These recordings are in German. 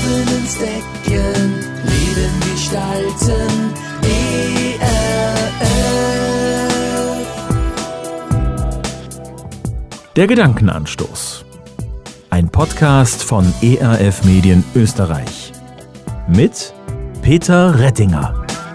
ins Deckchen, Leben gestalten, ERF. Der Gedankenanstoß. Ein Podcast von ERF Medien Österreich. Mit Peter Rettinger.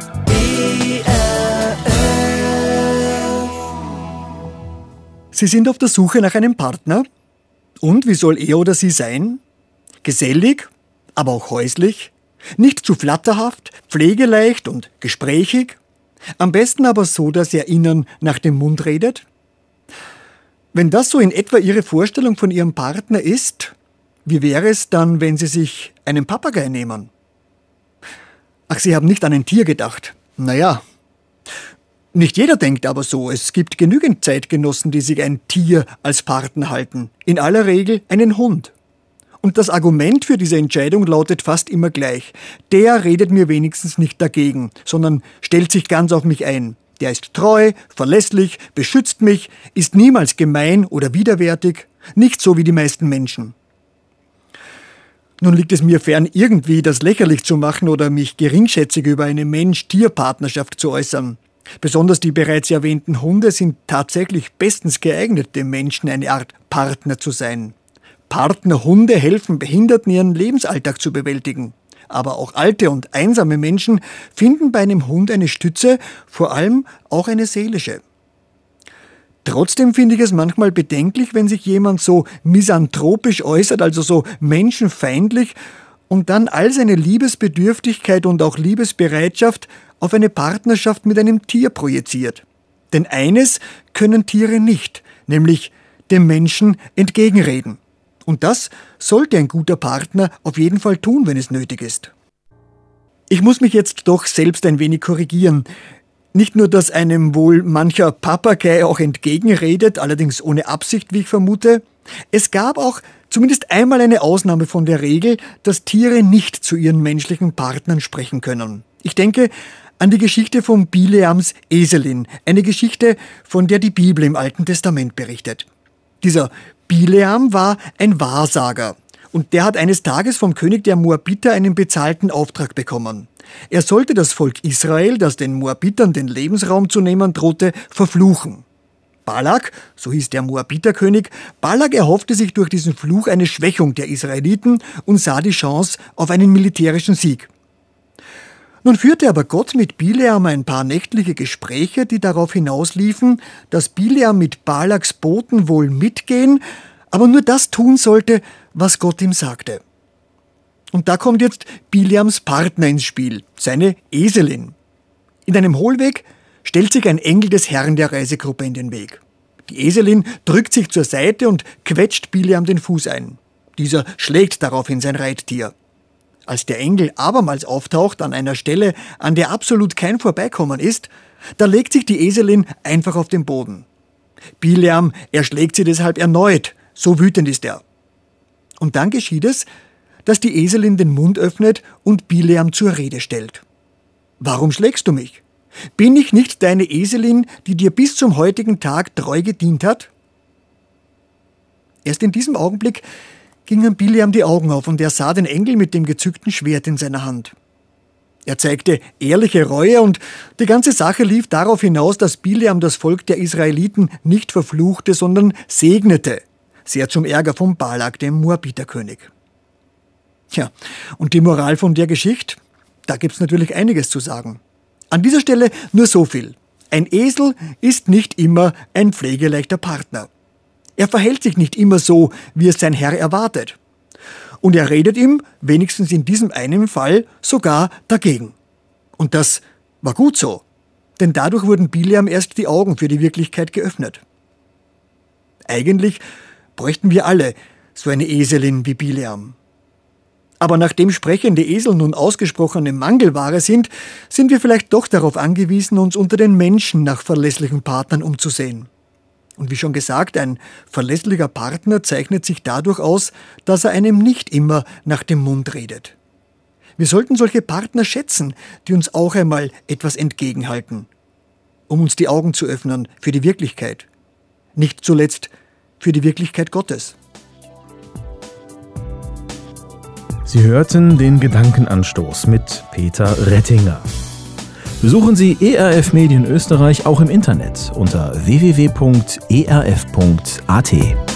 Sie sind auf der Suche nach einem Partner. Und wie soll er oder sie sein? Gesellig, aber auch häuslich. Nicht zu flatterhaft, pflegeleicht und gesprächig. Am besten aber so, dass er Ihnen nach dem Mund redet. Wenn das so in etwa Ihre Vorstellung von Ihrem Partner ist, wie wäre es dann, wenn Sie sich einen Papagei nehmen? Ach, Sie haben nicht an ein Tier gedacht. Naja, nicht jeder denkt aber so. Es gibt genügend Zeitgenossen, die sich ein Tier als Partner halten. In aller Regel einen Hund. Und das Argument für diese Entscheidung lautet fast immer gleich. Der redet mir wenigstens nicht dagegen, sondern stellt sich ganz auf mich ein. Der ist treu, verlässlich, beschützt mich, ist niemals gemein oder widerwärtig. Nicht so wie die meisten Menschen. Nun liegt es mir fern, irgendwie das lächerlich zu machen oder mich geringschätzig über eine Mensch-Tier-Partnerschaft zu äußern. Besonders die bereits erwähnten Hunde sind tatsächlich bestens geeignet, dem Menschen eine Art Partner zu sein. Partnerhunde helfen Behinderten, ihren Lebensalltag zu bewältigen. Aber auch alte und einsame Menschen finden bei einem Hund eine Stütze, vor allem auch eine seelische. Trotzdem finde ich es manchmal bedenklich, wenn sich jemand so misanthropisch äußert, also so menschenfeindlich, und dann all seine Liebesbedürftigkeit und auch Liebesbereitschaft auf eine Partnerschaft mit einem Tier projiziert. Denn eines können Tiere nicht, nämlich dem Menschen entgegenreden. Und das sollte ein guter Partner auf jeden Fall tun, wenn es nötig ist. Ich muss mich jetzt doch selbst ein wenig korrigieren. Nicht nur, dass einem wohl mancher Papagei auch entgegenredet, allerdings ohne Absicht, wie ich vermute. Es gab auch zumindest einmal eine Ausnahme von der Regel, dass Tiere nicht zu ihren menschlichen Partnern sprechen können. Ich denke an die Geschichte von Bileams Eselin, eine Geschichte, von der die Bibel im Alten Testament berichtet. Dieser Bileam war ein Wahrsager und der hat eines Tages vom König der Moabiter einen bezahlten Auftrag bekommen. Er sollte das Volk Israel, das den Moabitern den Lebensraum zu nehmen drohte, verfluchen. Balak, so hieß der Moabiterkönig, Balak erhoffte sich durch diesen Fluch eine Schwächung der Israeliten und sah die Chance auf einen militärischen Sieg. Nun führte aber Gott mit Bileam ein paar nächtliche Gespräche, die darauf hinausliefen, dass Bileam mit Balaks Boten wohl mitgehen, aber nur das tun sollte, was Gott ihm sagte. Und da kommt jetzt Bileams Partner ins Spiel, seine Eselin. In einem Hohlweg stellt sich ein Engel des Herrn der Reisegruppe in den Weg. Die Eselin drückt sich zur Seite und quetscht Bileam den Fuß ein. Dieser schlägt daraufhin sein Reittier. Als der Engel abermals auftaucht an einer Stelle, an der absolut kein Vorbeikommen ist, da legt sich die Eselin einfach auf den Boden. Bileam erschlägt sie deshalb erneut, so wütend ist er. Und dann geschieht es, dass die Eselin den Mund öffnet und Bileam zur Rede stellt. »Warum schlägst du mich? Bin ich nicht deine Eselin, die dir bis zum heutigen Tag treu gedient hat?« Erst in diesem Augenblick gingen Bileam die Augen auf und er sah den Engel mit dem gezückten Schwert in seiner Hand. Er zeigte ehrliche Reue und die ganze Sache lief darauf hinaus, dass Bileam das Volk der Israeliten nicht verfluchte, sondern segnete, sehr zum Ärger von Balak, dem Moabiterkönig. Tja, und die Moral von der Geschichte? Da gibt's natürlich einiges zu sagen. An dieser Stelle nur so viel. Ein Esel ist nicht immer ein pflegeleichter Partner. Er verhält sich nicht immer so, wie es sein Herr erwartet. Und er redet ihm, wenigstens in diesem einen Fall, sogar dagegen. Und das war gut so, denn dadurch wurden Bileam erst die Augen für die Wirklichkeit geöffnet. Eigentlich bräuchten wir alle so eine Eselin wie Bileam. Aber nachdem sprechende Esel nun ausgesprochene Mangelware sind, sind wir vielleicht doch darauf angewiesen, uns unter den Menschen nach verlässlichen Partnern umzusehen. Und wie schon gesagt, ein verlässlicher Partner zeichnet sich dadurch aus, dass er einem nicht immer nach dem Mund redet. Wir sollten solche Partner schätzen, die uns auch einmal etwas entgegenhalten, um uns die Augen zu öffnen für die Wirklichkeit. Nicht zuletzt für die Wirklichkeit Gottes. Sie hörten den Gedankenanstoß mit Peter Rettinger. Besuchen Sie ERF Medien Österreich auch im Internet unter www.erf.at.